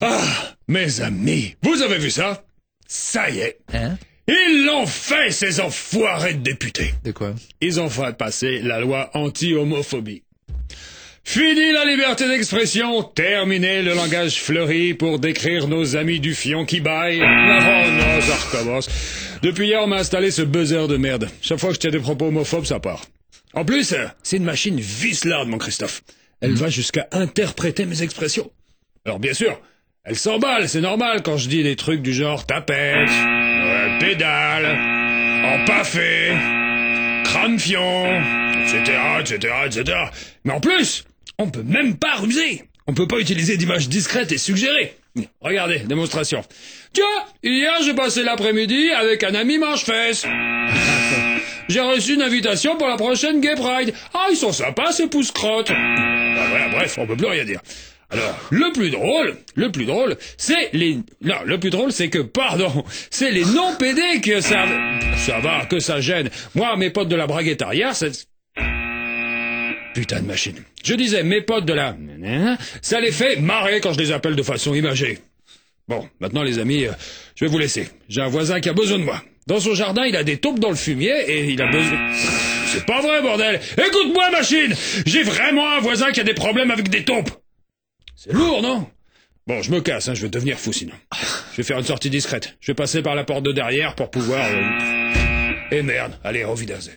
Ah, mes amis, vous avez vu ça? Ça y est. Hein? Ils l'ont fait, ces enfoirés de députés. De quoi? Ils ont fait passer la loi anti-homophobie. Fini la liberté d'expression, terminé le langage fleuri pour décrire nos amis du fion qui baillent. Oh non, ça recommence. Depuis hier, on m'a installé ce buzzer de merde. Chaque fois que je tiens des propos homophobes, ça part. En plus, c'est une machine vicelarde, mon Christophe. Elle va jusqu'à interpréter mes expressions. Alors bien sûr, elle s'emballe, c'est normal quand je dis des trucs du genre tapette, pédale, empaffé, crâne-fion, etc. Mais en plus, on peut même pas ruser. On peut pas utiliser d'images discrètes et suggérées. Regardez, démonstration. Tiens, hier j'ai passé l'après-midi avec un ami manche-fesse. J'ai reçu une invitation pour la prochaine Gay Pride. Ah, ils sont sympas ces pousse-crottes. Ben voilà, bref, on peut plus rien dire. Alors, le plus drôle, c'est les... Non, le plus drôle, c'est que, c'est les non-PD que ça va, que ça gêne. Moi, mes potes de la braguettarière, c'est... Putain de machine. Je disais, mes potes de la... Ça les fait marrer quand je les appelle de façon imagée. Bon, maintenant les amis, je vais vous laisser. J'ai un voisin qui a besoin de moi. Dans son jardin, il a des taupes dans le fumier et il a besoin... C'est pas vrai, bordel. Écoute-moi, machine. J'ai vraiment un voisin qui a des problèmes avec des taupes. C'est lourd, non? Bon, je me casse, je vais devenir fou sinon. Je vais faire une sortie discrète. Je vais passer par la porte de derrière pour pouvoir... Et merde, allez, au Wiedersehen.